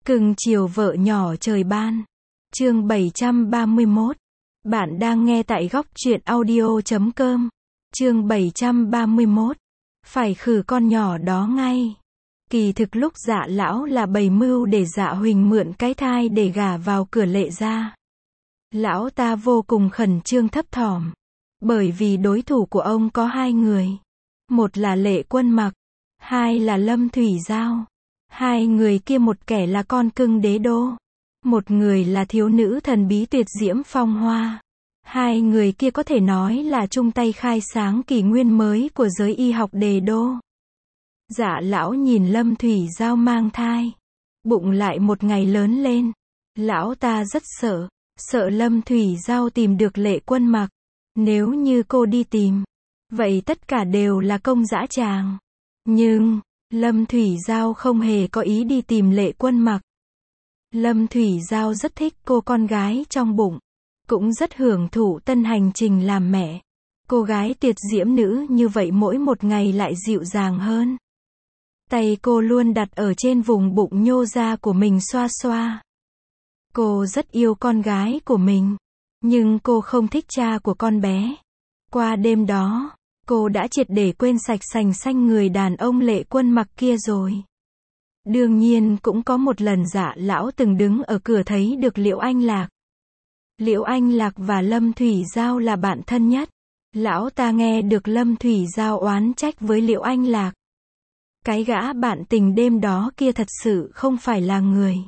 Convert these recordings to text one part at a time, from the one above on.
Cưng chiều vợ nhỏ trời ban. Chương 731. Bạn đang nghe tại góc truyện audio.com. Chương 731. Phải khử con nhỏ đó ngay. Kỳ thực lúc Dạ lão là bày mưu để Dạ Huỳnh mượn cái thai để gả vào cửa Lệ gia. Lão ta vô cùng khẩn trương thấp thỏm. Bởi vì đối thủ của ông có hai người. Một là Lệ Quân Mặc, hai là Lâm Thủy Giao. Hai người kia một kẻ là con cưng đế đô, một người là thiếu nữ thần bí tuyệt diễm Phong Hoa. Hai người kia có thể nói là chung tay khai sáng kỷ nguyên mới của giới y học Đề đô. Dạ lão nhìn Lâm Thủy Giao mang thai, bụng lại một ngày lớn lên. Lão ta rất sợ Lâm Thủy Giao tìm được Lệ Quân Mặc. Nếu như cô đi tìm, vậy tất cả đều là công dã tràng. Nhưng Lâm Thủy Giao không hề có ý đi tìm Lệ Quân Mặc. Lâm Thủy Giao rất thích cô con gái trong bụng, cũng rất hưởng thụ tân hành trình làm mẹ. Cô gái tuyệt diễm nữ như vậy mỗi một ngày lại dịu dàng hơn. Tay cô luôn đặt ở trên vùng bụng nhô ra của mình xoa xoa. Cô rất yêu con gái của mình, nhưng cô không thích cha của con bé. Qua đêm đó, cô đã triệt để quên sạch sành xanh người đàn ông Lệ Quân Mặc kia rồi. Đương nhiên cũng có một lần Dạ lão từng đứng ở cửa thấy được Liễu Anh Lạc. Liễu Anh Lạc và Lâm Thủy Giao là bạn thân nhất. Lão ta nghe được Lâm Thủy Giao oán trách với Liễu Anh Lạc. Cái gã bạn tình đêm đó kia thật sự không phải là người,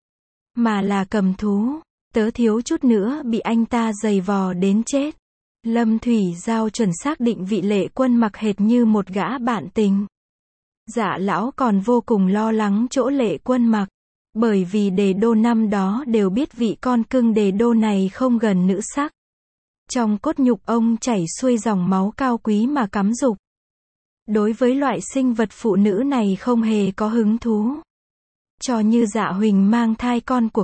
mà là cầm thú. Tớ thiếu chút nữa bị anh ta giày vò đến chết. Lâm Thủy Giao chuẩn xác định vị Lệ Quân Mặc hệt như một gã bạn tình. Dạ lão còn vô cùng lo lắng chỗ Lệ Quân Mặc, bởi vì Đề đô năm đó đều biết vị con cưng Đề đô này không gần nữ sắc. Trong cốt nhục ông chảy xuôi dòng máu cao quý mà cắm dục. Đối với loại sinh vật phụ nữ này không hề có hứng thú. Cho như Dạ Huỳnh mang thai con của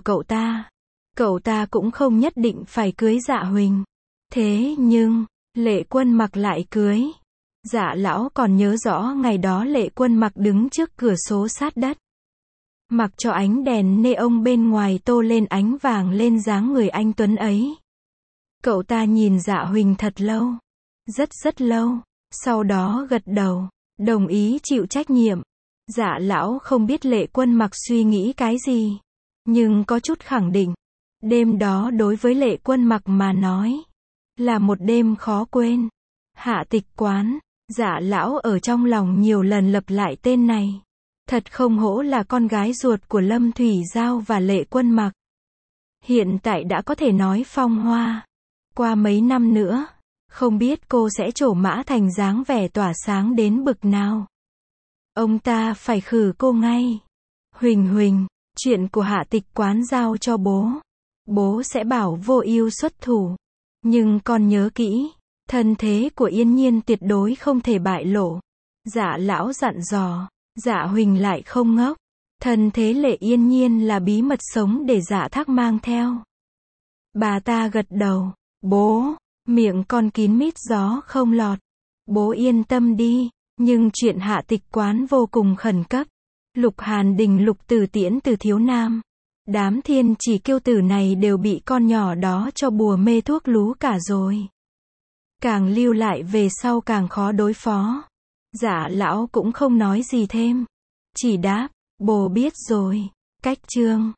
cậu ta cũng không nhất định phải cưới Dạ Huỳnh. Thế nhưng, Lệ Quân Mặc lại cưới. Dạ lão còn nhớ rõ ngày đó Lệ Quân Mặc đứng trước cửa sổ sát đất. Mặc cho ánh đèn neon bên ngoài tô lên ánh vàng lên dáng người anh tuấn ấy. Cậu ta nhìn Dạ Huỳnh thật lâu. Rất lâu. Sau đó gật đầu, đồng ý chịu trách nhiệm. Dạ lão không biết Lệ Quân Mặc suy nghĩ cái gì, nhưng có chút khẳng định. Đêm đó đối với Lệ Quân Mặc mà nói, là một đêm khó quên. Hạ Tịch Quán. Dạ lão ở trong lòng nhiều lần lặp lại tên này. Thật không hổ là con gái ruột của Lâm Thủy Giao và Lệ Quân Mặc. Hiện tại đã có thể nói Phong Hoa. Qua mấy năm nữa, không biết cô sẽ trổ mã thành dáng vẻ tỏa sáng đến bực nào. Ông ta phải khử cô ngay. Huỳnh, chuyện của Hạ Tịch Quán giao cho bố. Bố sẽ bảo Vô Ưu xuất thủ. Nhưng con nhớ kỹ, thân thế của Yên Nhiên tuyệt đối không thể bại lộ. Dạ lão dặn dò. Dạ Huỳnh lại không ngốc. Thân thế Lệ Yên Nhiên là bí mật sống để Dạ Thác mang theo. Bà ta gật đầu. Bố, miệng con kín mít gió không lọt. Bố yên tâm đi. Nhưng chuyện Hạ Tịch Quán vô cùng khẩn cấp. Lục Hàn Đình Lục Tử Tiễn từ thiếu nam. Đám thiên chỉ kiêu tử này đều bị con nhỏ đó cho bùa mê thuốc lú cả rồi. Càng lưu lại về sau càng khó đối phó. Dạ lão cũng không nói gì thêm. Chỉ đáp, bố biết rồi. Cách chương